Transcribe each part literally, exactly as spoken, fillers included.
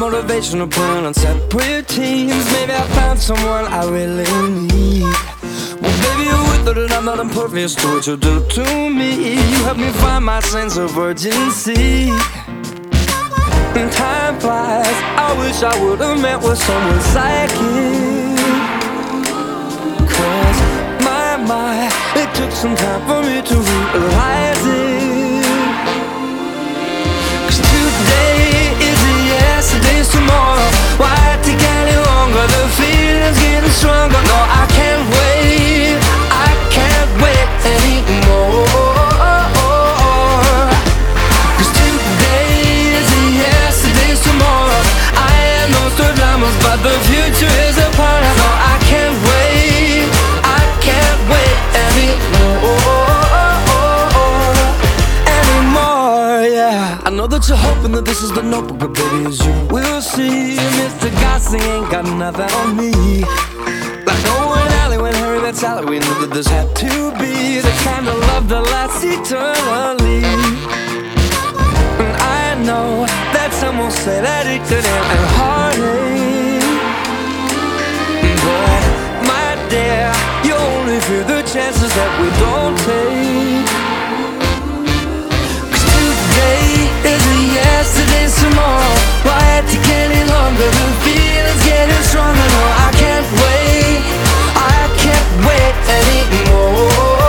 motivation to put on separate teams. Maybe I found someone I really need. Well, baby, you're with it and I'm not impervious to what you do to me. You help me find my sense of urgency. And time flies, I wish I would've met with someone psychic. Cause my, my, it took some time for me to realize it. Cause today is a yes, today's tomorrow. Why take any longer? The feeling's getting stronger. No, I can't wait, I can't wait anymore. Cause today is a yes, today's tomorrow. I am no Nostradamus, but the future is upon us. No, I can't wait, I can't wait anymore. Anymore, yeah. I know that you're hoping that this is the notebook, but baby, as you will see, Mister Gossing ain't got nothing on me. Like Owen Alley when Harry met Sally, we knew that this had to be the kind of love that lasts eternally. And I know that some will say that it could end in heartache, but my dear, you only fear the chances that we don't take. Cause today is a yes, today's tomorrow. Why take any longer? The feeling's getting stronger. No, I can't wait, I can't wait anymore.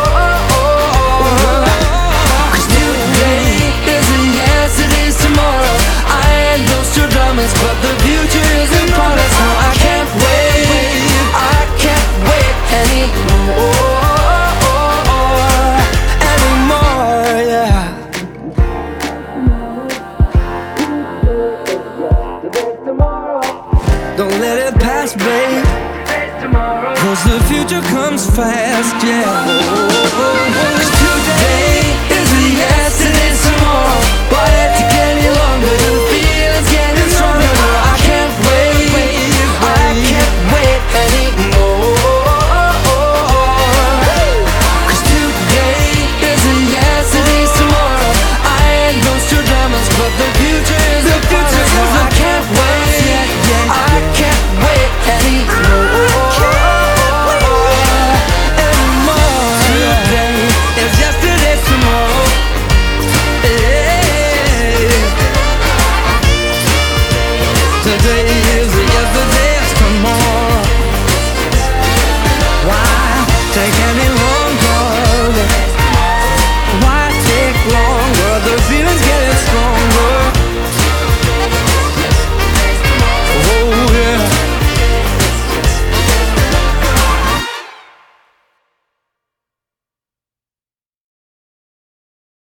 Cause today is a yes, today's tomorrow. I ain't Nostradamus, but the future is in front of us. No, I can't wait, I can't wait anymore. Anymore, yeah. Don't let it pass, babe, cause the future comes fast, yeah.